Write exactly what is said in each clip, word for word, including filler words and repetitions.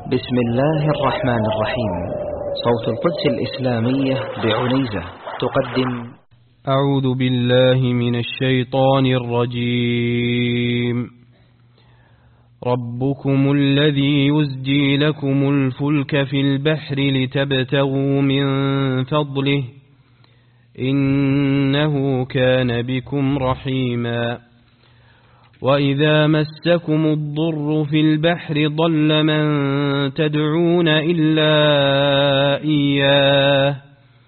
بسم الله الرحمن الرحيم. صوت القدس الإسلامية بعنيزة تقدم أعوذ بالله من الشيطان الرجيم. ربكم الذي يزجي لكم الفلك في البحر لتبتغوا من فضله إنه كان بكم رحيما. وإذا مسكم الضر في البحر ضل من تدعون إلا إياه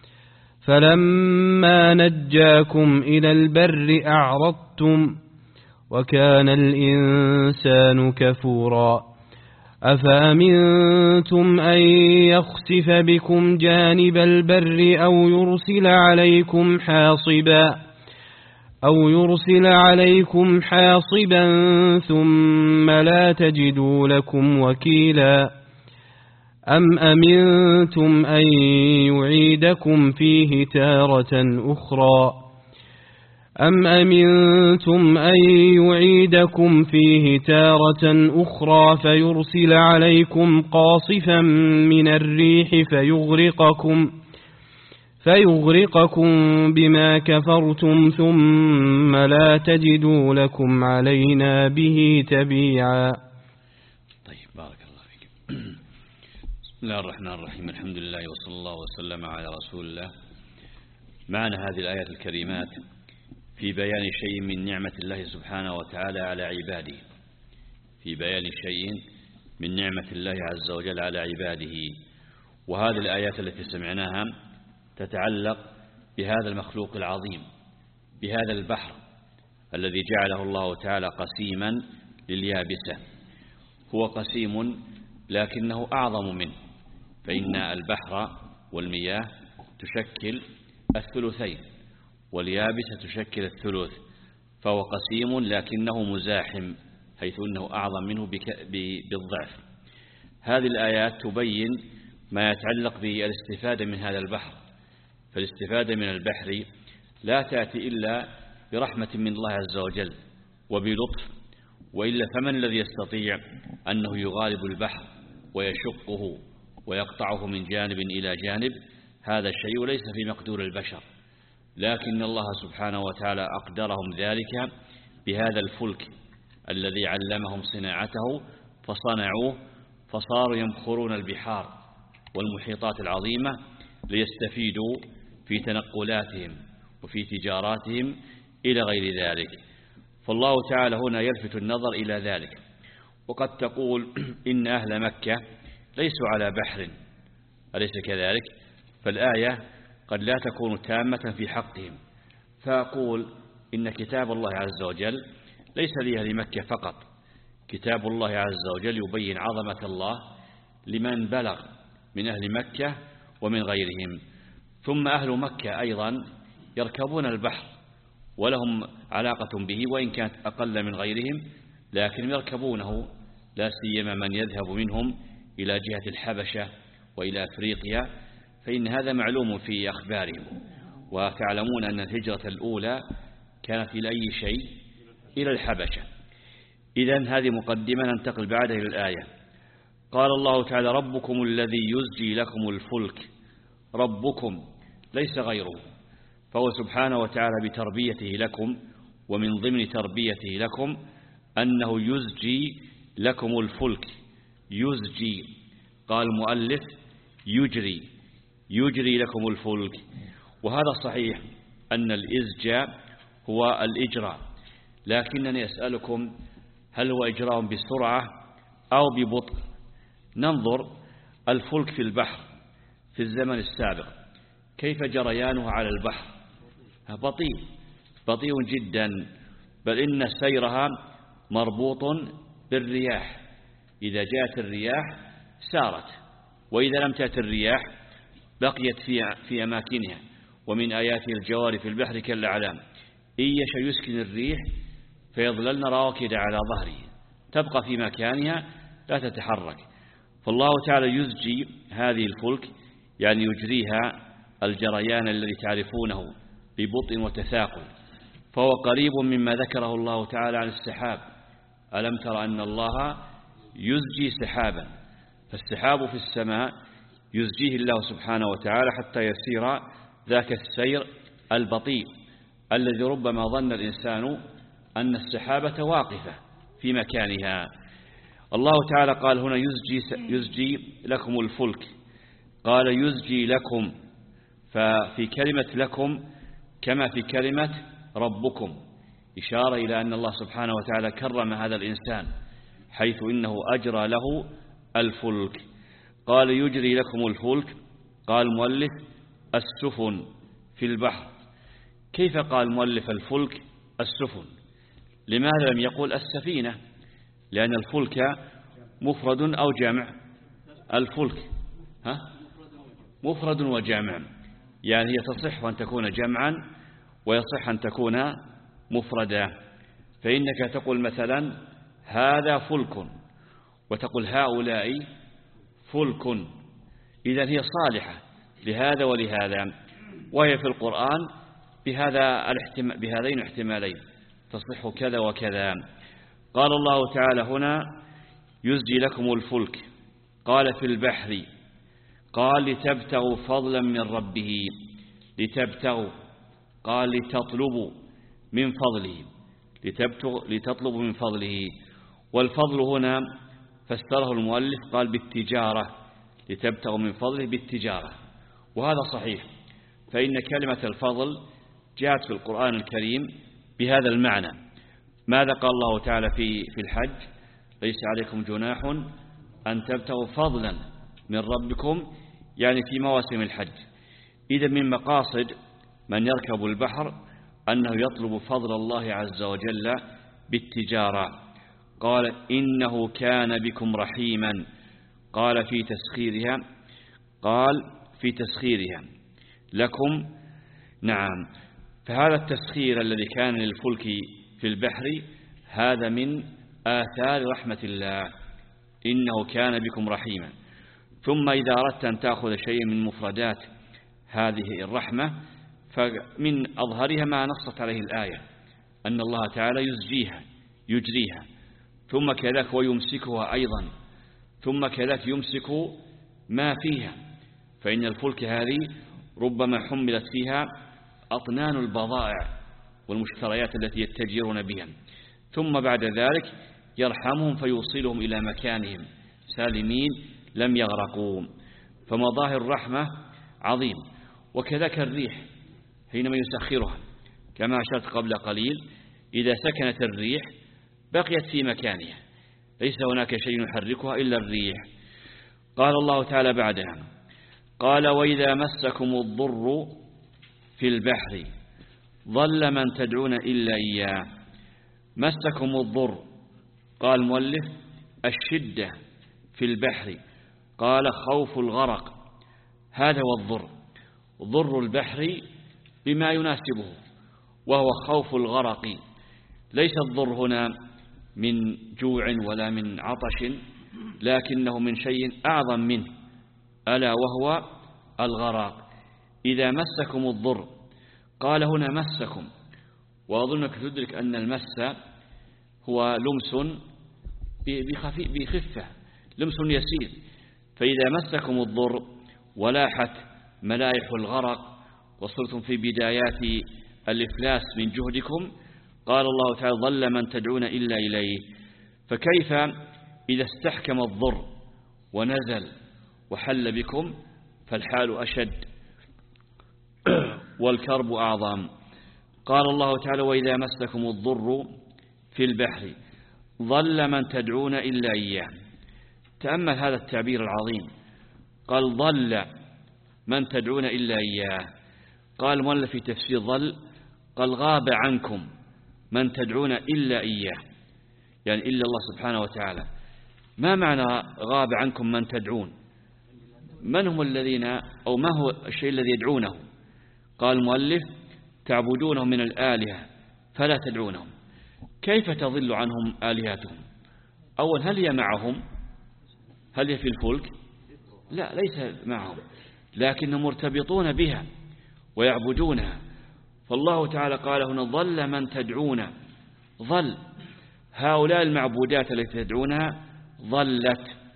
فلما نجاكم إلى البر أعرضتم وكان الإنسان كفورا. أفأمنتم أن يخسف بكم جانب البر أو يرسل عليكم حاصبا أو يرسل عليكم حاصبا ثم لا تجدوا لكم وكيلا. أم أمنتم أن يعيدكم فيه تارة أخرى أم أمنتم أن يعيدكم فيه تارة أخرى فيرسل عليكم قاصفا من الريح فيغرقكم فيغرقكم بما كفرتم ثم لا تجدوا لكم علينا به تبيعا. طيب، بارك الله فيك. بسم الله الرحمن الرحيم. الحمد لله وصلى الله وسلم على رسول الله. معنا هذه الآيات الكريمات في بيان شيء من نعمة الله سبحانه وتعالى على عباده في بيان شيء من نعمة الله عز وجل على عباده. وهذه الآيات التي سمعناها تتعلق بهذا المخلوق العظيم، بهذا البحر الذي جعله الله تعالى قسيما لليابسة. هو قسيم لكنه أعظم منه، فإن البحر والمياه تشكل الثلثين واليابسة تشكل الثلث، فهو قسيم لكنه مزاحم حيث أنه أعظم منه بالضعف. هذه الآيات تبين ما يتعلق بالاستفادة من هذا البحر. فالاستفادة من البحر لا تأتي إلا برحمة من الله عز وجل وبلطف، وإلا فمن الذي يستطيع أنه يغالب البحر ويشقه ويقطعه من جانب إلى جانب؟ هذا الشيء ليس في مقدور البشر، لكن الله سبحانه وتعالى أقدرهم ذلك بهذا الفلك الذي علمهم صناعته فصنعوه، فصاروا يمخرون البحار والمحيطات العظيمة ليستفيدوا في تنقلاتهم وفي تجاراتهم إلى غير ذلك. فالله تعالى هنا يلفت النظر إلى ذلك. وقد تقول إن أهل مكة ليسوا على بحر، أليس كذلك؟ فالآية قد لا تكون تامة في حقهم، فأقول إن كتاب الله عز وجل ليس لأهل مكة فقط. كتاب الله عز وجل يبين عظمة الله لمن بلغ من أهل مكة ومن غيرهم. ثم أهل مكة أيضا يركبون البحر ولهم علاقة به، وإن كانت أقل من غيرهم، لكن يركبونه، لا سيما من يذهب منهم إلى جهة الحبشة وإلى أفريقيا، فإن هذا معلوم في أخبارهم. وتعلمون أن الهجرة الأولى كانت إلى أي شيء؟ إلى الحبشة. إذن هذه مقدمة، ننتقل بعدها إلى الآية. قال الله تعالى: ربكم الذي يزجي لكم الفلك. ربكم ليس غيره، فهو سبحانه وتعالى بتربيته لكم، ومن ضمن تربيته لكم أنه يزجي لكم الفلك. يزجي، قال المؤلف يجري يجري لكم الفلك. وهذا صحيح أن الإزجاء هو الإجراء، لكنني أسألكم، هل هو إجراء بسرعة أو ببطء؟ ننظر الفلك في البحر في الزمن السابق كيف جريانه على البحر؟ بطيء بطيء جدا، بل إن سيرها مربوط بالرياح. إذا جاءت الرياح سارت، وإذا لم تأت الرياح بقيت في في أماكنها. ومن آياته الجوار في البحر كالأعلام إن يشأ يسكن الريح فيظللن راكد على ظهره، تبقى في مكانها لا تتحرك. فالله تعالى يزجي هذه الفلك، يعني يجريها الجريان الذي تعرفونه ببطء وتثاقل. فهو قريب مما ذكره الله تعالى عن السحاب. ألم تر أن الله يزجي سحابا فالسحاب في السماء يزجيه الله سبحانه وتعالى حتى يسير ذاك السير البطيء الذي ربما ظن الإنسان أن السحابة واقفة في مكانها. الله تعالى قال هنا يزجي, يزجي لكم الفلك، قال يزجي لكم، ففي كلمة لكم كما في كلمة ربكم إشارة إلى أن الله سبحانه وتعالى كرم هذا الإنسان حيث إنه أجرى له الفلك. قال يجري لكم الفلك، قال مؤلف السفن في البحر. كيف قال مؤلف الفلك السفن؟ لماذا لم يقول السفينة؟ لأن الفلك مفرد أو جمع؟ الفلك ها؟ مفرد وجمع، يعني هي تصح أن تكون جمعا ويصح أن تكون مفردا. فإنك تقول مثلا هذا فلك، وتقول هؤلاء فلك، إذن هي صالحة لهذا ولهذا، وهي في القرآن بهذا الاحتمال بهذين الاحتمالين تصح كذا وكذا. قال الله تعالى هنا يزجي لكم الفلك، قال في البحر، قال لتبتغوا فضلا من ربه، لتبتغوا، قال لتطلبوا من فضله، لتطلبوا من فضله. والفضل هنا فسره المؤلف قال بالتجارة، لتبتغوا من فضله بالتجارة، وهذا صحيح، فإن كلمة الفضل جاءت في القرآن الكريم بهذا المعنى. ماذا قال الله تعالى في في الحج؟ ليس عليكم جناح أن تبتغوا فضلا من ربكم، يعني في مواسم الحج. إذا من مقاصد من يركب البحر أنه يطلب فضل الله عز وجل بالتجارة. قال إنه كان بكم رحيما، قال في تسخيرها، قال في تسخيرها لكم، نعم. فهذا التسخير الذي كان للفلك في البحر هذا من آثار رحمة الله، إنه كان بكم رحيما. ثم إذا أردت أن تأخذ شيء من مفردات هذه الرحمة فمن أظهرها ما نصت عليه الآية، أن الله تعالى يزجيها يجريها، ثم كذلك ويمسكها أيضا، ثم كذلك يمسك ما فيها، فإن الفلك هذه ربما حملت فيها أطنان البضائع والمشتريات التي يتجرون بها، ثم بعد ذلك يرحمهم فيوصلهم إلى مكانهم سالمين لم يغرقوا. فمظاهر الرحمة عظيم. وكذلك الريح حينما يسخرها كما أشرت قبل قليل، إذا سكنت الريح بقيت في مكانها، ليس هناك شيء يحركها إلا الريح. قال الله تعالى بعدها، قال وإذا مسكم الضر في البحر ضل من تدعون إلا إياه. مسكم الضر، قال مؤلف الشدة في البحر، قال خوف الغرق، هذا هو الضر، ضر البحر بما يناسبه وهو خوف الغرق. ليس الضر هنا من جوع ولا من عطش، لكنه من شيء أعظم منه ألا وهو الغرق. إذا مسكم الضر، قال هنا مسكم، وأظنك تدرك أن المس هو لمس بخفة، لمس يسير. فإذا مسكم الضر ولاحت ملائح الغرق وصرتم في بدايات الإفلاس من جهدكم، قال الله تعالى ضل من تدعون إلا إليه. فكيف إذا استحكم الضر ونزل وحل بكم فالحال أشد والكرب أعظم. قال الله تعالى وإذا مسكم الضر في البحر ضل من تدعون إلا إياه. تأمل هذا التعبير العظيم، قال ضل من تدعون إلا إياه. قال مؤلف في تفسير ضل قال غاب عنكم من تدعون إلا إياه، يعني إلا الله سبحانه وتعالى. ما معنى غاب عنكم من تدعون؟ من هم الذين أو ما هو الشيء الذي يدعونه؟ قال المؤلف تعبدونه من الآلهة فلا تدعونهم. كيف تضل عنهم آلهتهم؟ أول هل هي معهم؟ هل هي في الفلك؟ لا، ليس معهم، لكنهم مرتبطون بها ويعبدونها. فالله تعالى قال هنا ضل من تدعون، ضل هؤلاء المعبودات التي تدعونها ضلت،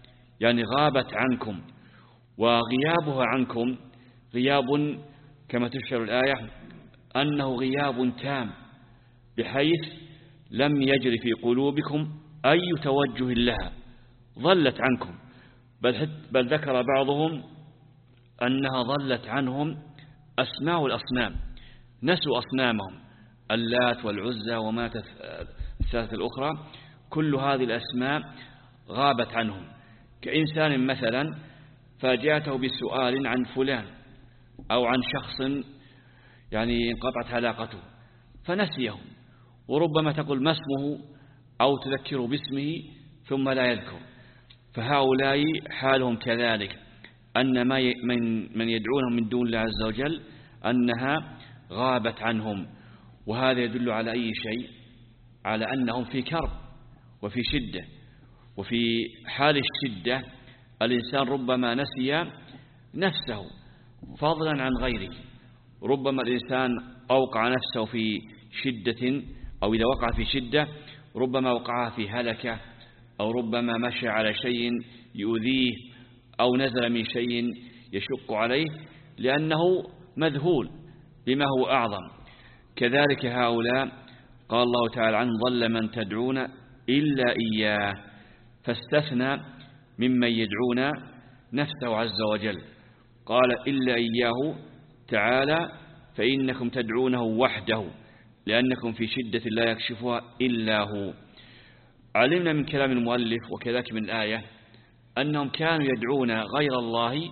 يعني غابت عنكم. وغيابها عنكم غياب كما تشير الآية أنه غياب تام، بحيث لم يجري في قلوبكم أي توجه لها، ظلت عنكم. بل, بل ذكر بعضهم أنها ظلت عنهم أسماء الأصنام، نسوا أصنامهم، اللات والعزى وما الثلاثة الأخرى، كل هذه الأسماء غابت عنهم. كإنسان مثلا فاجأته بسؤال عن فلان أو عن شخص يعني انقطعت علاقته فنسيه، وربما تقول ما اسمه أو تذكره باسمه ثم لا يذكر. فهؤلاء حالهم كذلك، أن ما من من يدعونهم من دون الله عز وجل أنها غابت عنهم. وهذا يدل على أي شيء؟ على أنهم في كرب وفي شدة. وفي حال الشدة الإنسان ربما نسي نفسه فضلا عن غيره. ربما الإنسان أوقع نفسه في شدة، أو إذا وقع في شدة ربما وقع في هلكة، أو ربما مشى على شيء يؤذيه، أو نزل من شيء يشق عليه لأنه مذهول بما هو أعظم. كذلك هؤلاء قال الله تعالى عنه ضل من تدعون إلا إياه، فاستثنى ممن يدعون نفسه عز وجل، قال إلا إياه تعالى فإنكم تدعونه وحده لأنكم في شدة لا يكشفها إلا هو. علمنا من كلام المؤلف وكذلك من الآية أنهم كانوا يدعون غير الله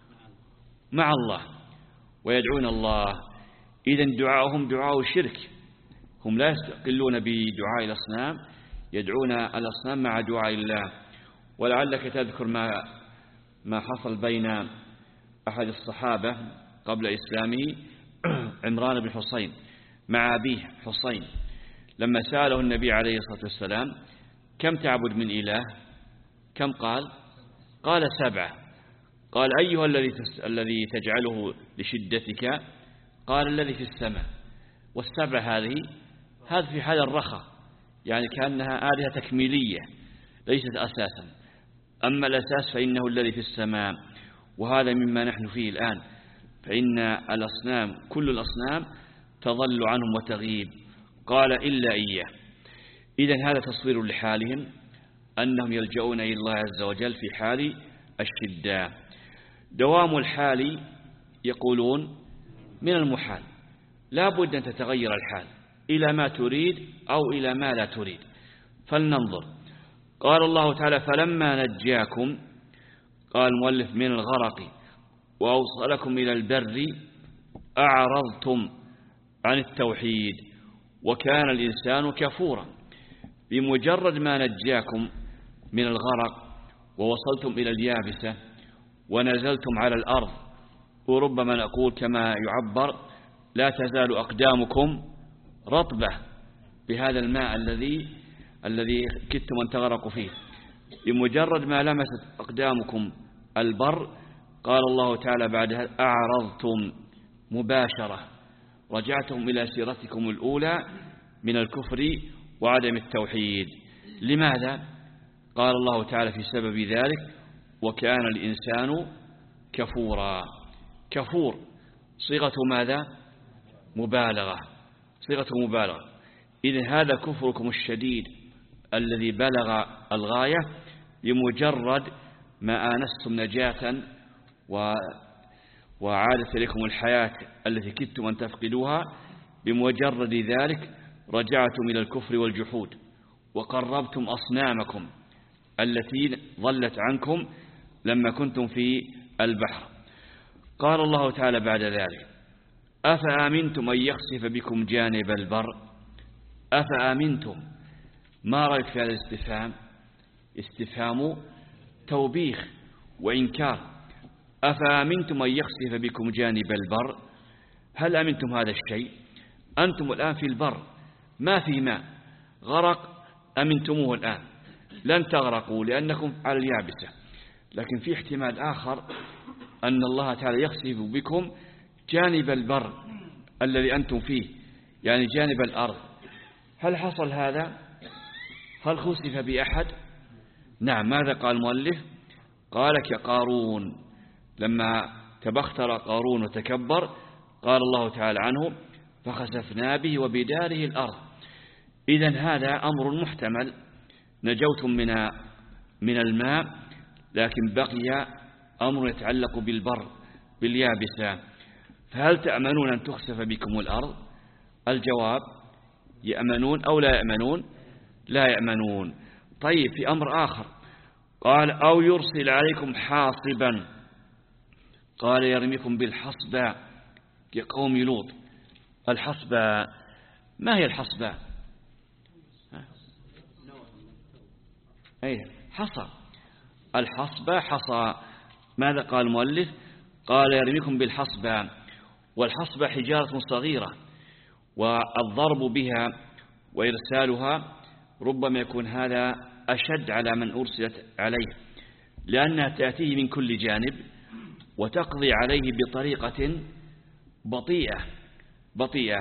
مع الله ويدعون الله. إذن دعاؤهم دعاء الشرك، هم لا يستقلون بدعاء الأصنام، يدعون الأصنام مع دعاء الله. ولعلك تذكر ما ما حصل بين أحد الصحابة قبل إسلامه عمران بن حسين مع أبيه حسين، لما سأله النبي عليه الصلاة والسلام كم تعبد من إله؟ كم قال؟ قال سبعة. قال أيها الذي الذي تجعله لشدتك؟ قال الذي في السماء. والسبعة هذه هذا في حال الرخاء، يعني كأنها آلهة تكميلية ليست أساسا. أما الأساس فإنه الذي في السماء، وهذا مما نحن فيه الآن. فإن الأصنام كل الأصنام تظل عنهم وتغيب، قال إلا إياه. إذن هذا تصوير لحالهم أنهم يلجؤون إلى الله عز وجل في حال الشدة. دوام الحال يقولون من المحال، لا بد أن تتغير الحال إلى ما تريد أو إلى ما لا تريد. فلننظر. قال الله تعالى فلما نجاكم، قال المؤلف من الغرق وأوصلكم إلى البر أعرضتم عن التوحيد وكان الإنسان كفورا. بمجرد ما نجاكم من الغرق ووصلتم إلى اليابسة ونزلتم على الأرض، وربما نقول كما يعبر لا تزال أقدامكم رطبة بهذا الماء الذي الذي كدتم أن تغرقوا فيه. بمجرد ما لمست أقدامكم البر قال الله تعالى بعدها أعرضتم مباشرة، رجعتم إلى سيرتكم الأولى من الكفر وعدم التوحيد. لماذا؟ قال الله تعالى في سبب ذلك وكان الإنسان كفورا. كفور صيغة ماذا؟ مبالغة، صيغة مبالغة. إذن هذا كفركم الشديد الذي بلغ الغاية بمجرد ما آنستم نجاة و وعادت إليكم الحياة التي كدتم أن تفقدوها، بمجرد ذلك رجعتم إلى الكفر والجحود وقربتم أصنامكم التي ظلت عنكم لما كنتم في البحر. قال الله تعالى بعد ذلك أفأمنتم أن يخسف بكم جانب البر. أفأمنتم، ما رأيك في هذا الاستفهام؟ استفهام توبيخ وإنكار. أفأمنتم أن يخسف بكم جانب البر، هل أمنتم هذا الشيء؟ أنتم الآن في البر ما في ماء، غرق أمنتموه الآن، لن تغرقوا لأنكم على اليابسة. لكن في احتمال آخر أن الله تعالى يخسف بكم جانب البر الذي أنتم فيه، يعني جانب الأرض. هل حصل هذا؟ هل خسف بأحد؟ نعم. ماذا قال المؤلف؟ قال كقارون، لما تبختر قارون وتكبر قال الله تعالى عنه فخسفنا به وبداره الأرض. إذن هذا أمر محتمل، نجوتم من من الماء، لكن بقي أمر يتعلق بالبر باليابسة، فهل تأمنون أن تخسف بكم الأرض؟ الجواب يأمنون أو لا يأمنون؟ لا يأمنون. طيب في أمر آخر قال أو يرسل عليكم حاصبا، قال يرميكم بالحصبة كقوم لوط. الحصبة ما هي الحصبة؟ أي حصى، الحصبة حصى. ماذا قال المؤلف؟ قال يرميكم بالحصبة، والحصبة حجارة صغيرة، والضرب بها وإرسالها ربما يكون هذا أشد على من أرسلت عليه، لأنها تأتيه من كل جانب وتقضي عليه بطريقة بطيئة بطيئة.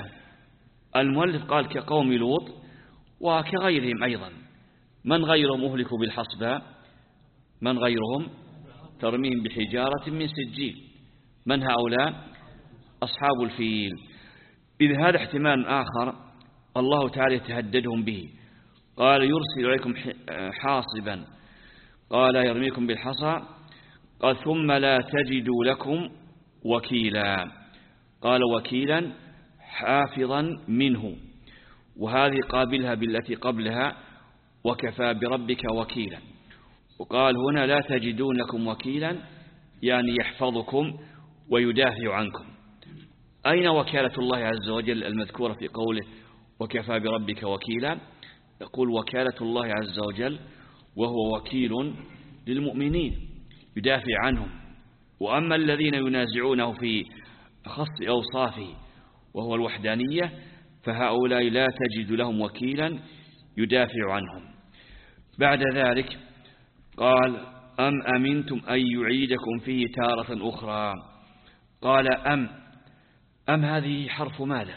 المؤلف قال كقوم لوط وكغيرهم أيضا. من غيرهم أهلكوا بالحصبة؟ من غيرهم ترميم بحجارة من سجيل. من هؤلاء؟ أصحاب الفيل. إذ هذا احتمال آخر الله تعالى يتهددهم به، قال يرسل عليكم حاصبا، قال يرميكم بالحصى، قال ثم لا تجدوا لكم وكيلا، قال وكيلا حافظا منه، وهذه قابلها بالتي قبلها وكفى بربك وكيلا. وقال هنا لا تجدون لكم وكيلا يعني يحفظكم ويدافع عنكم. أين وكالة الله عز وجل المذكورة في قوله وكفى بربك وكيلا؟ يقول وكالة الله عز وجل وهو وكيل للمؤمنين يدافع عنهم. وأما الذين ينازعونه في خص أوصافه وهو الوحدانية فهؤلاء لا تجد لهم وكيلا يدافع عنهم. بعد ذلك قال أم أمنتم أن يعيدكم فيه تارة أخرى. قال أم أم هذه حرف ماذا؟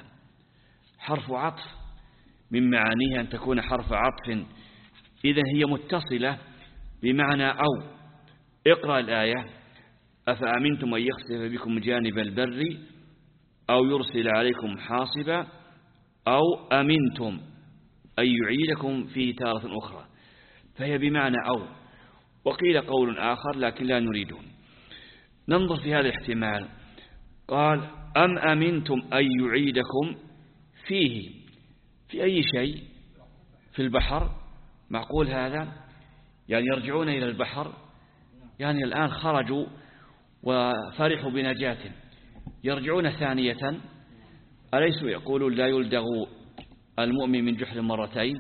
حرف عطف، من معانيها أن تكون حرف عطف، إذا هي متصلة بمعنى أو. اقرأ الآية أفأمنتم أن يخسف بكم جانب البر أو يرسل عليكم حاصبا أو أمنتم أن يعيدكم فيه تارة أخرى، فهي بمعنى أو. وقيل قول آخر لكن لا نريده. ننظر في هذا الاحتمال. قال أم أمنتم أن يعيدكم فيه، في أي شيء؟ في البحر؟ معقول هذا؟ يعني يرجعون إلى البحر، يعني الآن خرجوا وفرحوا بنجاة، يرجعون ثانية؟ أليسوا يقولون لا يلدغ المؤمن من جحر مرتين؟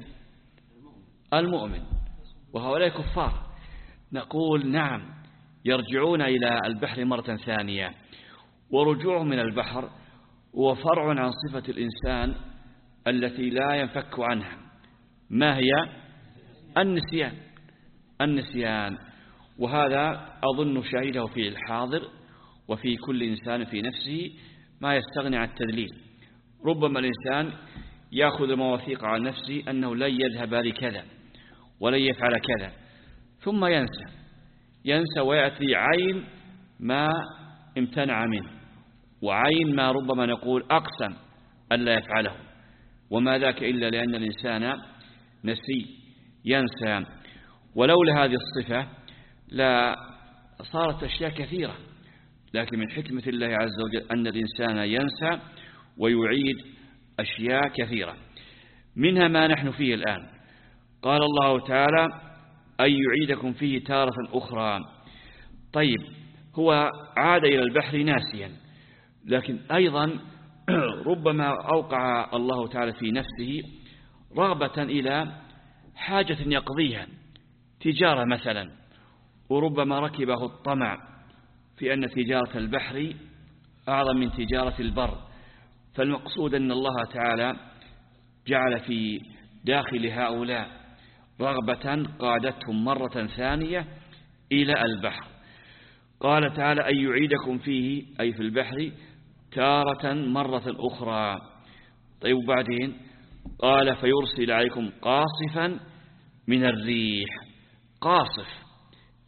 المؤمن وهؤلاء كفار. نقول نعم يرجعون إلى البحر مرة ثانية، ورجوعهم من البحر هو فرع عن صفة الإنسان التي لا ينفك عنها. ما هي؟ النسيان. النسيان، وهذا أظن شهيده في الحاضر وفي كل إنسان في نفسه ما يستغني عن التدليل. ربما الإنسان يأخذ المواثيق على نفسه أنه لن يذهب لكذا ولن يفعل كذا، ثم ينسى ينسى ويأتي عين ما امتنع منه، وعين ما ربما نقول أقسم ألا يفعله، وما ذاك إلا لأن الإنسان نسي ينسى. ولولا هذه الصفة لا صارت أشياء كثيرة، لكن من حكمة الله عز وجل أن الإنسان ينسى ويعيد أشياء كثيرة، منها ما نحن فيه الآن. قال الله تعالى أن يعيدكم فيه تارة أخرى. طيب هو عاد إلى البحر ناسيا، لكن أيضا ربما أوقع الله تعالى في نفسه رغبة إلى حاجة يقضيها، تجارة مثلا، وربما ركبه الطمع في أن تجارة البحر أعظم من تجارة البر. فالمقصود أن الله تعالى جعل في داخل هؤلاء رغبة قادتهم مرة ثانية إلى البحر. قال تعالى أن يعيدكم فيه أي في البحر تارة مرة أخرى. طيب بعدين قال فيرسل عليكم قاصفا من الريح. قاصف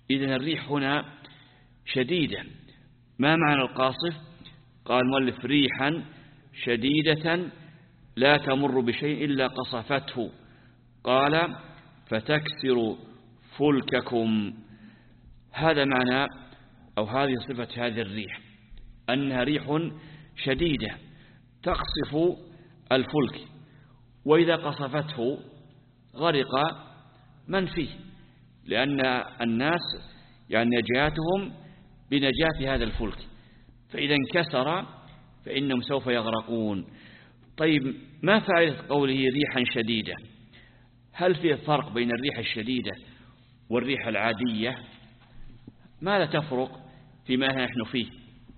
إذن الريح هنا شديدة. ما معنى القاصف؟ قال المؤلف ريحا شديدة لا تمر بشيء إلا قصفته. قال فتكسر فلككم. هذا معنى أو هذه صفة هذه الريح، أنها ريح شديدة تقصف الفلك، وإذا قصفته غرق من فيه، لأن الناس يعني نجاتهم بنجاة هذا الفلك، فإذا انكسر فإنهم سوف يغرقون. طيب ما فائدة قوله ريحا شديدة؟ هل في فرق بين الريح الشديدة والريح العادية؟ ما لا تفرق فيما نحن فيه،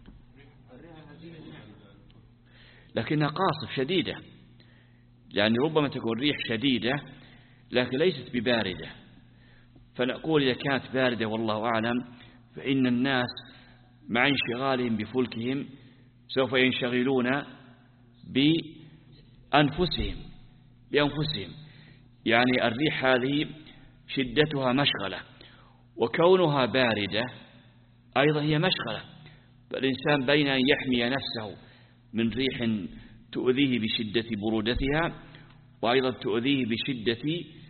لكنها قاصف شديدة، يعني ربما تكون ريح شديدة لكن ليست بباردة. فنقول إذا كانت باردة والله أعلم فإن الناس مع انشغالهم بفلكهم سوف ينشغلون بأنفسهم بأنفسهم يعني الريح هذه شدتها مشغلة، وكونها باردة أيضا هي مشغلة. فالإنسان بين أن يحمي نفسه من ريح تؤذيه بشدة برودتها، وأيضا تؤذيه بشدة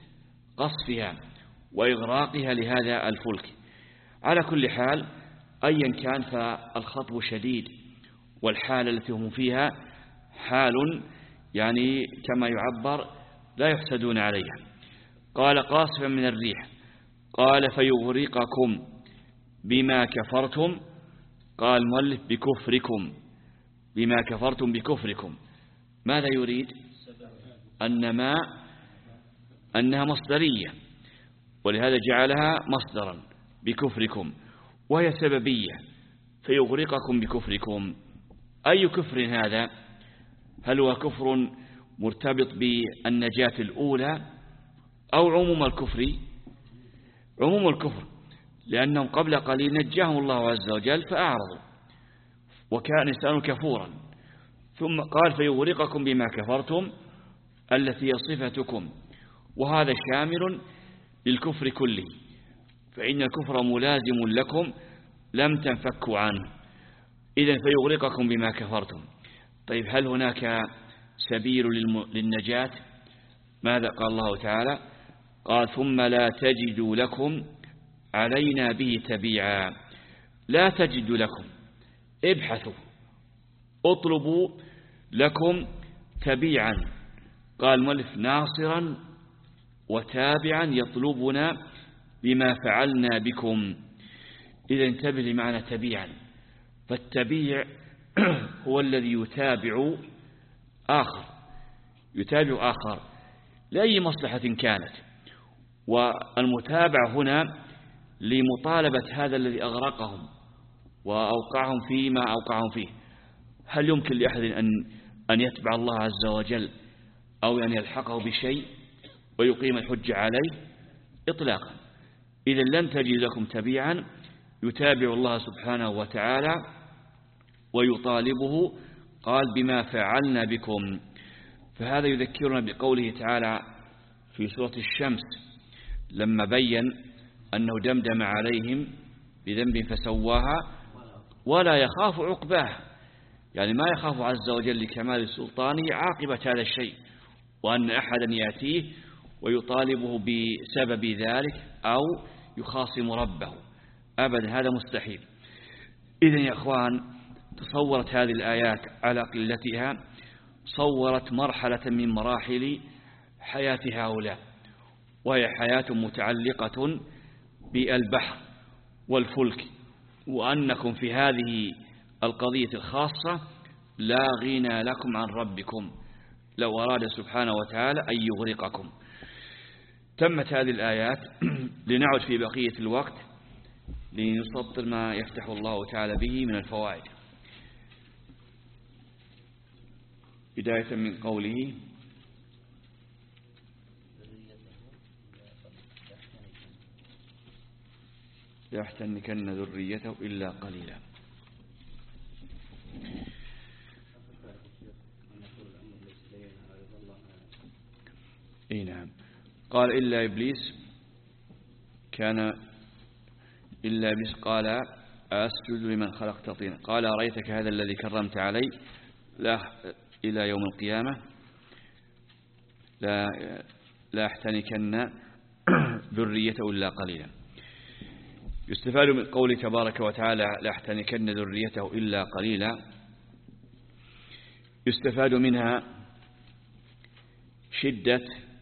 قصفها وإغراقها لهذا الفلك. على كل حال أيا كان فالخطب شديد، والحالة التي هم فيها حال يعني كما يعبر لا يحسدون عليها. قال قاصفا من الريح. قال فيغرقكم بما كفرتم. قال المؤلف بكفركم، بما كفرتم بكفركم. ماذا يريد؟ أن ما أنها مصدرية، ولهذا جعلها مصدرا بكفركم، وهي سببية. فيغرقكم بكفركم. أي كفر هذا؟ هل هو كفر مرتبط بالنجاة الأولى أو عموم الكفر؟ عموم الكفر، لأنهم قبل قليل نجاهم الله عز وجل فأعرضوا وكان إنسان كفورا. ثم قال فيغرقكم بما كفرتم التي هي صفتكم، وهذا شامل للكفر كله، فإن الكفر ملازم لكم لم تنفكوا عنه. إذن فيغرقكم بما كفرتم. طيب هل هناك سبيل للنجاة؟ ماذا قال الله تعالى؟ قال ثم لا تجدوا لكم علينا به تبيعا. لا تجدوا لكم، ابحثوا اطلبوا لكم تبيعا. قال المؤلف ناصرا وتابعا يطلبنا بما فعلنا بكم. إذا انتبه لمعنى تبيعا. فالتبيع هو الذي يتابع آخر يتابع آخر لأي مصلحة كانت، والمتابعة هنا لمطالبة هذا الذي أغرقهم وأوقعهم فيما أوقعهم فيه. هل يمكن لأحد أن أن يتبع الله عز وجل أو أن يلحقه بشيء ويقيم الحجة عليه؟ إطلاقا. إذا لن تجد لكم تبيعا يتابع الله سبحانه وتعالى ويطالبه. قال بما فعلنا بكم. فهذا يذكرنا بقوله تعالى في سورة الشمس لما بين أنه دمدم عليهم بذنب فسواها ولا يخاف عقباه، يعني ما يخاف عز وجل لكمال سلطانه عاقبة هذا الشيء، وأن أحدا يأتيه ويطالبه بسبب ذلك أو يخاصم ربه أبدا، هذا مستحيل. إذن يا أخوان تصورت هذه الآيات على قلتها صورت مرحلة من مراحل حياة هؤلاء، وهي حياة متعلقة بالبحر والفلك، وأنكم في هذه القضية الخاصة لا غنى لكم عن ربكم لو أراد سبحانه وتعالى أن يغرقكم. تمت هذه الآيات. لنعد في بقية الوقت لنسطر ما يفتح الله تعالى به من الفوائد. بداية من قوله لا يحتنكن ذريته إلا قليلا. اي نعم. قال إلا إبليس كان إلا إبليس قال أسجد لمن خلقت طينا قال أرأيتك هذا الذي كرمت علي لا إلى يوم القيامة لا لا أحتنكن ذريته إلا قليلا. يستفاد من قوله تبارك وتعالى لا أحتنكن ذريته إلا قليلا، يستفاد منها شدة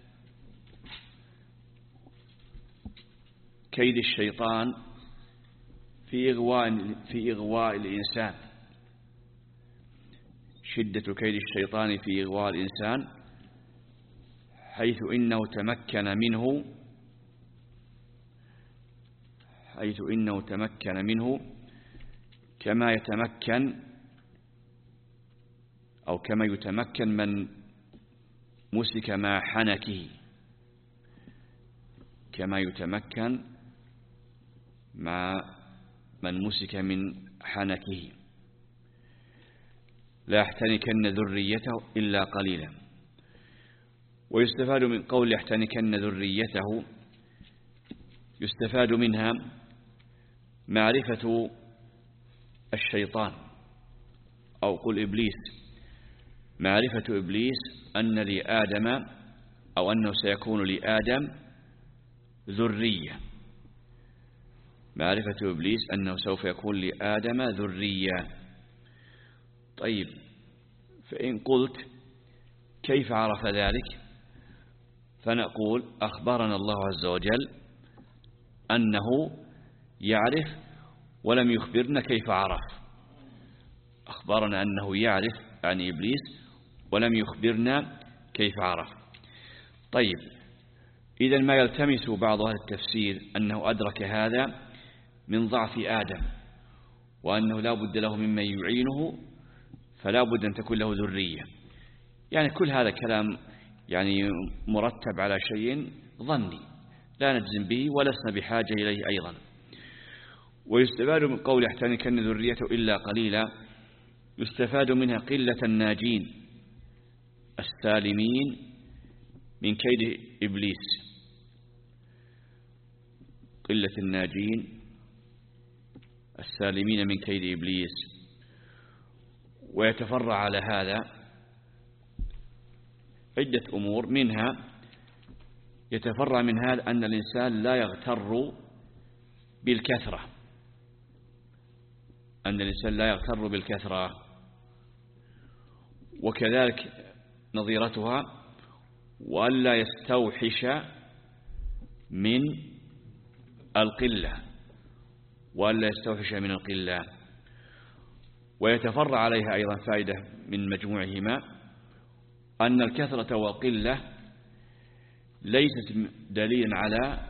كيد الشيطان في إغواء في إغواء الإنسان، شدة كيد الشيطان في إغواء الإنسان، حيث إنه تمكن منه حيث إنه تمكن منه كما يتمكن أو كما يتمكن من مسك مع حنكه، كما يتمكن مع من مسك من حنكه. لا يحتنكن ذريته إلا قليلا. ويستفاد من قول يحتنكن ذريته، يستفاد منها معرفة الشيطان أو قل إبليس، معرفة إبليس أن لآدم أو أنه سيكون لآدم ذرية، معرفة إبليس أنه سوف يكون لآدم ذرية. طيب، فإن قلت كيف عرف ذلك؟ فنقول أخبرنا الله عز وجل أنه يعرف ولم يخبرنا كيف عرف، أخبرنا أنه يعرف عن إبليس ولم يخبرنا كيف عرف. طيب، إذا ما يلتمس بعض أهل التفسير أنه أدرك هذا من ضعف آدم، وأنه لا بد له ممن يعينه، فلا بد أن تكون له ذرية. يعني كل هذا كلام يعني مرتب على شيء ظني لا نجزم به ولسنا بحاجة إليه أيضا. ويستفاد من قول يحتنكن ذريته إلا قليلا، يستفاد منها قلة الناجين السالمين من كيد إبليس، قلة الناجين السالمين من كيد إبليس. ويتفرع على هذا عدة أمور، منها يتفرع من هذا أن الإنسان لا يغتر بالكثرة، أن الإنسان لا يغتر بالكثرة. وكذلك نظيرتها وألا يستوحش من القلة، وألا يستوحش من القلة. ويتفرع عليها أيضا فائدة من مجموعهما، أن الكثرة والقلة ليست دليلا على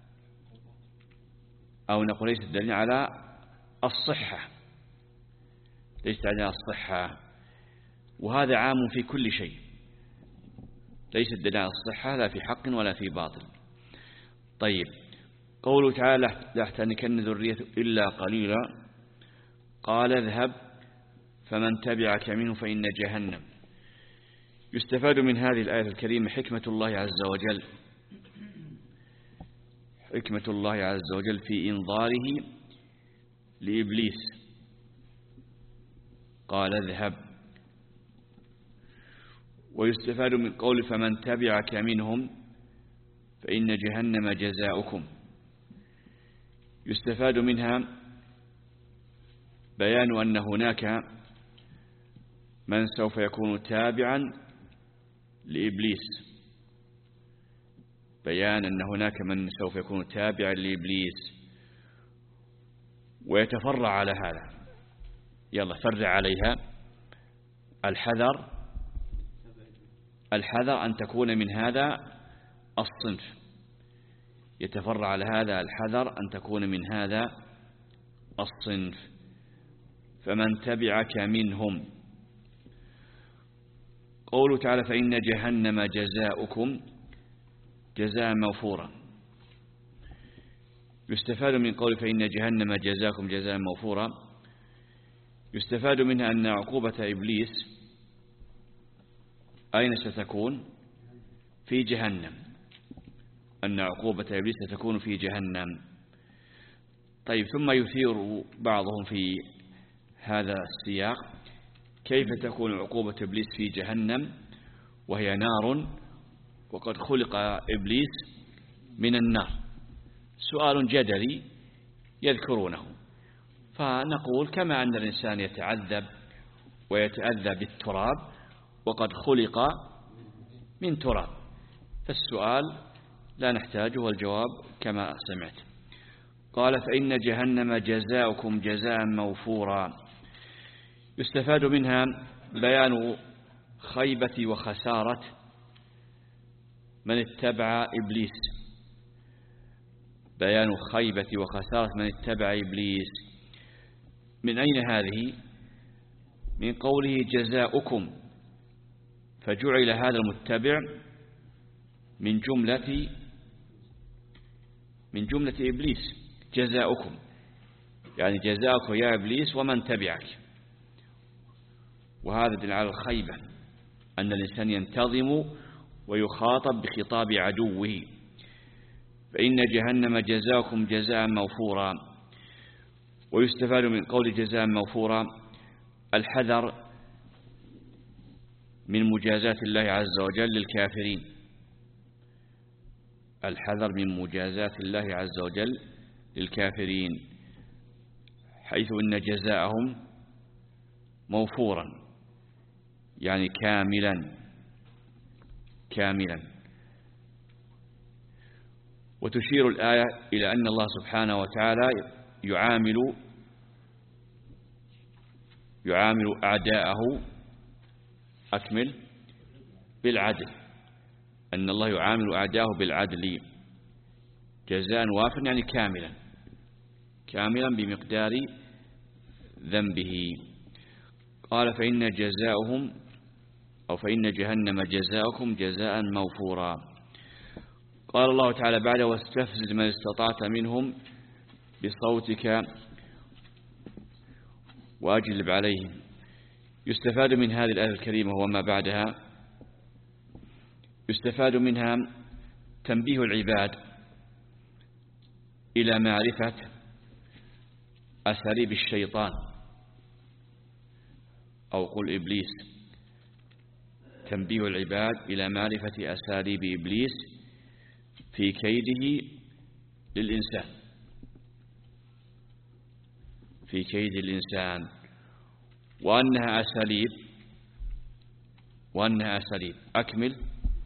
أو نقول ليست دليلا على الصحة، ليست على الصحة، وهذا عام في كل شيء، ليست دليلا على الصحة لا في حق ولا في باطل. طيب، قوله تعالى لا يحتنكن ذريته إلا قليلا، قال اذهب فمن تبعك منه فإن جهنم. يستفاد من هذه الآية الكريمة حكمة الله عز وجل، حكمة الله عز وجل في إنظاره لإبليس، قال اذهب. ويستفاد من قول فمن تبعك منهم فإن جهنم جزاؤكم، يستفاد منها بيان أن هناك من سوف يكون تابعا لإبليس، بيان أن هناك من سوف يكون تابعا لإبليس. ويتفرع على هذا، يلا فرع عليها، الحذر الحذر أن تكون من هذا الصنف، يتفرع على هذا الحذر أن تكون من هذا الصنف. فمن تبعك منهم، قوله تعالى فإن جهنم جزاؤكم جزاء موفورا. يستفاد من قول فإن جهنم جزاكم جزاء موفورا، يستفاد منها أن عقوبة إبليس أين ستكون؟ في جهنم، أن عقوبة إبليس ستكون في جهنم. طيب ثم يثير بعضهم في هذا السياق كيف تكون عقوبة إبليس في جهنم وهي نار وقد خلق إبليس من النار. سؤال جدلي يذكرونه، فنقول كما أن الإنسان يتعذب ويتأذى بالتراب وقد خلق من تراب، فالسؤال لا نحتاجه والجواب كما سمعت. قال فإن جهنم جزاؤكم جزاء موفورا. يستفاد منها بيان خيبة وخسارة من اتبع إبليس، بيان خيبة وخسارة من اتبع إبليس. من أين هذه؟ من قوله جزاؤكم، فجعل هذا المتبع من جملة من جملة إبليس. جزاؤكم يعني جزاؤك يا إبليس ومن تبعك، وهذا دل على الخيبة، أن الإنسان ينتظم ويخاطب بخطاب عدوه. فإن جهنم جزاؤكم جزاء موفورا. ويستفاد من قول جزاء موفورا الحذر من مجازات الله عز وجل للكافرين، الحذر من مجازات الله عز وجل للكافرين، حيث إن جزاءهم موفورا يعني كاملا كاملا. وتشير الآية إلى أن الله سبحانه وتعالى يعامل يعامل أعداءه أكمل بالعدل، أن الله يعامل أعداءه بالعدل جزاء وافر يعني كاملا كاملا بمقدار ذنبه. قال فإن جزاؤهم أو فإن جهنم جزاؤكم جزاء موفورا. قال الله تعالى بعد واستفزز من استطعت منهم بصوتك وأجلب عليهم. يستفاد من هذه الآية الكريمة وما بعدها، يستفاد منها تنبيه العباد إلى معرفة أساليب الشيطان أو قل إبليس، تنبيه العباد إلى معرفة أساليب إبليس في كيده للإنسان في كيد الإنسان وأنها أساليب وأنها أساليب أكمل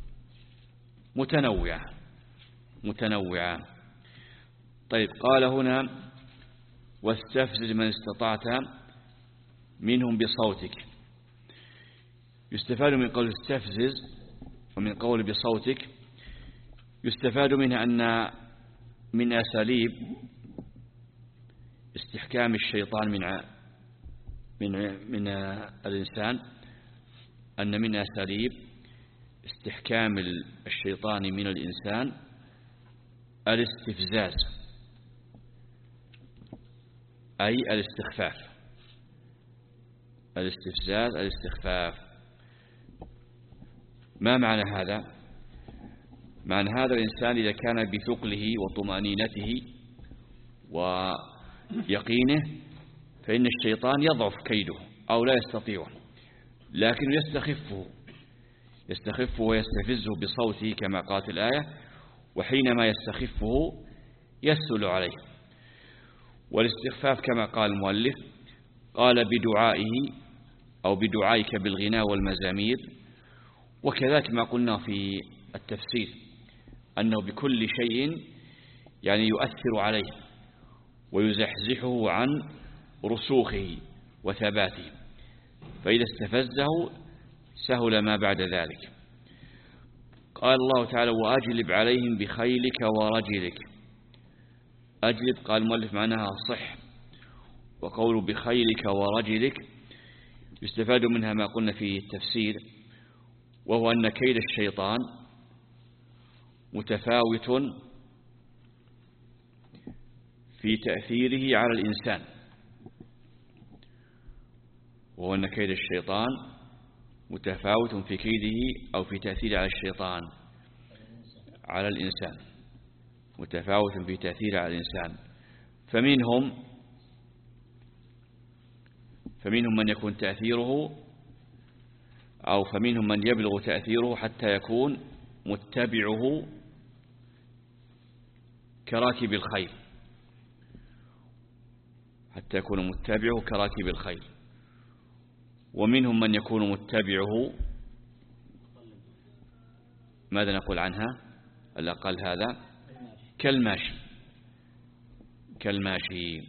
متنوعة متنوعة. طيب قال هنا واستفزز من استطعت منهم بصوتك. يستفاد من قول استفزز ومن قول بصوتك، يستفاد منها أن من أساليب استحكام الشيطان من من من الإنسان، أن من أساليب استحكام الشيطان من الإنسان الاستفزاز أي الاستخفاف، الاستفزاز الاستخفاف. ما معنى هذا؟ معنى هذا الإنسان إذا كان بثقله وطمأنينته ويقينه فإن الشيطان يضعف كيده أو لا يستطيعه، لكن يستخفه يستخفه ويستفزه بصوته كما قالت الآية، وحينما يستخفه يسهل عليه. والاستخفاف كما قال المؤلف قال بدعائه أو بدعائك بالغناء والمزامير، وكذلك ما قلنا في التفسير أنه بكل شيء يعني يؤثر عليه ويزحزحه عن رسوخه وثباته، فإذا استفزه سهل ما بعد ذلك. قال الله تعالى وأجلب عليهم بخيلك ورجلك. أجلب قال المؤلف معناها صح، وقول بخيلك ورجلك يستفاد منها ما قلنا في التفسير، وهو أن كيد الشيطان متفاوت في تأثيره على الإنسان، وهو أن كيد الشيطان متفاوت في كيده أو في تأثيره على الشيطان على الإنسان، متفاوت في تأثيره على الإنسان. فمنهم فمنهم من يكون تأثيره أو فمنهم من يبلغ تأثيره حتى يكون متبعه كراكب الخيل، حتى يكون متبعه كراكب الخيل. ومنهم من يكون متبعه، ماذا نقول عنها الأقل هذا؟ كالماشي كالماشي.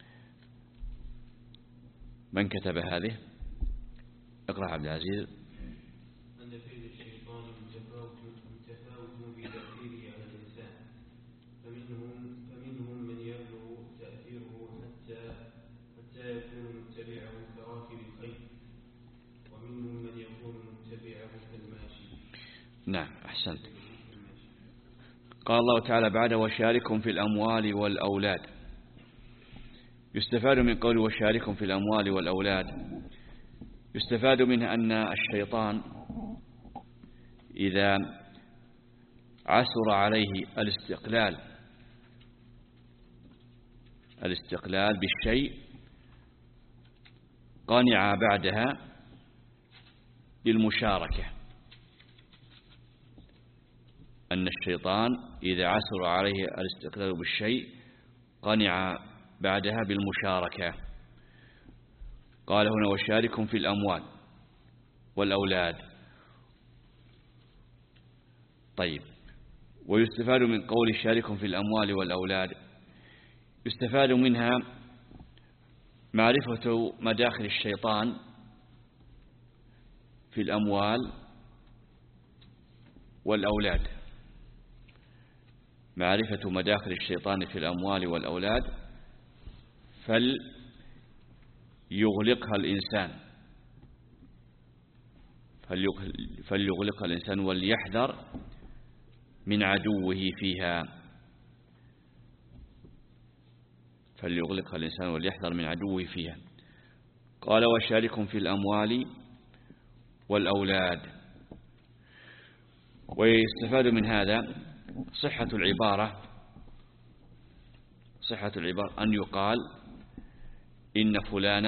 من كتب هذه؟ اقرأ عبد العزيز. أن فعل الشيطان متفاوت متفاوت بتأثيره على الإنسان، فمنهم فمنهم من يبلغ تأثيره حتى حتى يكون متبعه كراكب الخيل، ومنهم من يكون متبعه كالماشي. نعم أحسنت. قال الله تعالى بعد وشاركهم في الأموال والأولاد. يستفاد من قول وشاركهم في الأموال والأولاد، يستفاد منها أن الشيطان إذا عسر عليه الاستقلال الاستقلال بالشيء قنع بعدها بالمشاركة. أن الشيطان إذا عسر عليه الاستقلال بالشيء قنع بعدها بالمشاركة. قال هنا وشاركهم في الأموال والأولاد. طيب، ويستفاد من قول شاركهم في الأموال والأولاد، يستفاد منها معرفة مداخل الشيطان في الأموال والأولاد، معرفة مداخل الشيطان في الأموال والأولاد، فليغلقها الإنسان فليغلقها الإنسان وليحذر من عدوه فيها فليغلقها الإنسان وليحذر من عدوه فيها. قال وشاركهم في الأموال والأولاد. ويستفاد من هذا صحة العبارة صحة العبارة أن يقال إن فلانا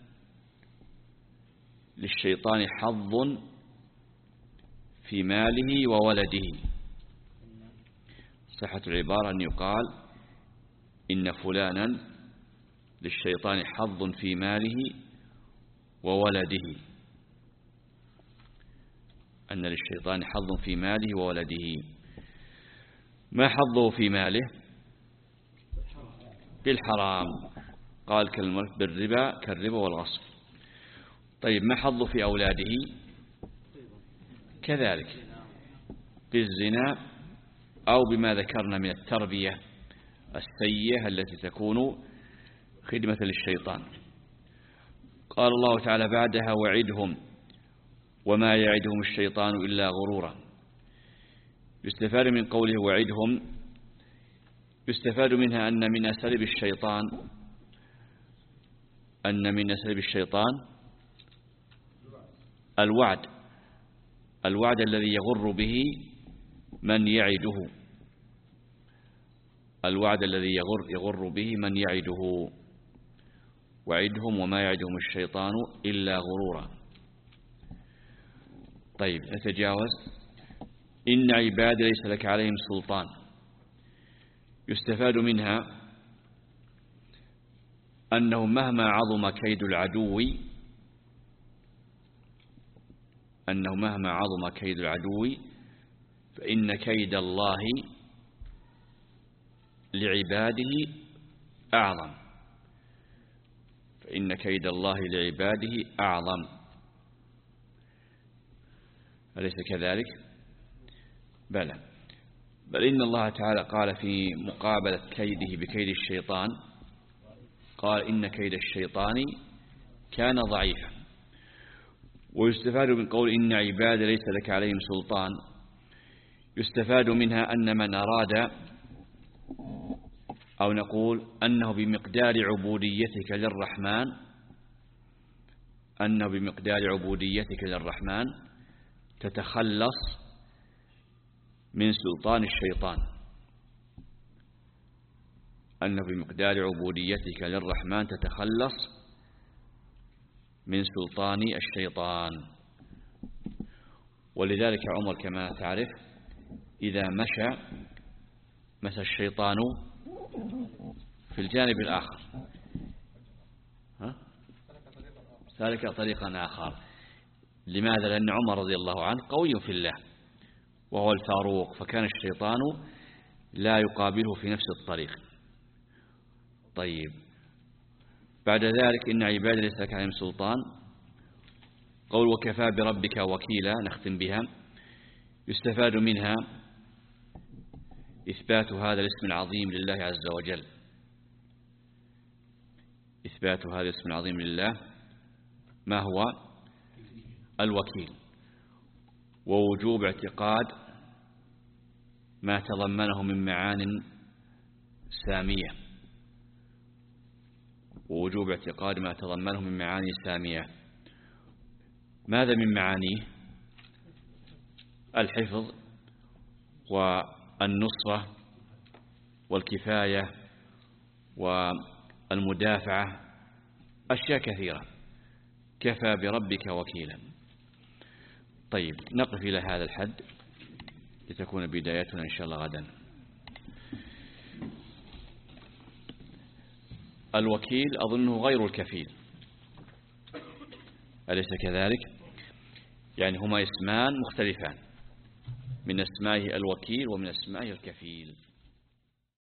للشيطان حظ في ماله وولده. صحة العبارة أن يقال إن فلانا للشيطان حظ في ماله وولده، أن للشيطان حظ في ماله وولده. ما حظه في ماله؟ بالحرام، قال كالملك بالربا كالربا والغصب. طيب ما حظه في أولاده؟ كذلك بالزنا أو بما ذكرنا من التربية السيئة التي تكون خدمة للشيطان. قال الله تعالى بعدها وعدهم وما يعدهم الشيطان إلا غرورا. يستفاد من قوله وعدهم، يستفاد منها أن من أساليب الشيطان أن من أساليب الشيطان الوعد الوعد الذي يغر به من يعده الوعد الذي يغر يغر به من يعده. وعدهم وما يعدهم الشيطان إلا غرورا. طيب نتجاوز. إن عبادي ليس لك عليهم سلطان. يستفاد منها أنه مهما عظم كيد العدو أنه مهما عظم كيد العدو فإن كيد الله لعباده أعظم فإن كيد الله لعباده أعظم. أليس كذلك؟ بلى، بل إن الله تعالى قال في مقابلة كيده بكيد الشيطان، قال إن كيد الشيطان كان ضعيفا. ويستفاد من قول إن عبادي ليس لك عليهم سلطان، يستفاد منها أن من أراد أو نقول أنه بمقدار عبوديتك للرحمن أنه بمقدار عبوديتك للرحمن تتخلص من سلطان الشيطان أنه بمقدار عبوديتك للرحمن تتخلص من سلطان الشيطان. ولذلك عمر كما تعرف إذا مشى مشى الشيطان في الجانب الآخر، ها؟ سالك طريقا آخر. لماذا؟ لأن عمر رضي الله عنه قوي في الله وهو الفاروق، فكان الشيطان لا يقابله في نفس الطريق. طيب، بعد ذلك إن عبادي ليس لك عليهم سلطان، قول وكفى بربك وكيلا، نختم بها. يستفاد منها إثبات هذا الاسم العظيم لله عز وجل، إثبات هذا الاسم العظيم لله ما هو الوكيل، ووجوب اعتقاد ما تضمنه من معان سامية، ووجوب اعتقاد ما تضمنه من معاني سامية. ماذا من معانيه؟ الحفظ والنصرة والكفاية والمدافعة، أشياء كثيرة. كفى بربك وكيلا. طيب، نقف إلى هذا الحد لتكون بدايتنا إن شاء الله غدا. الوكيل أظنه غير الكفيل، أليس كذلك؟ يعني هما اسمان مختلفان، من اسمائه الوكيل ومن اسمائه الكفيل.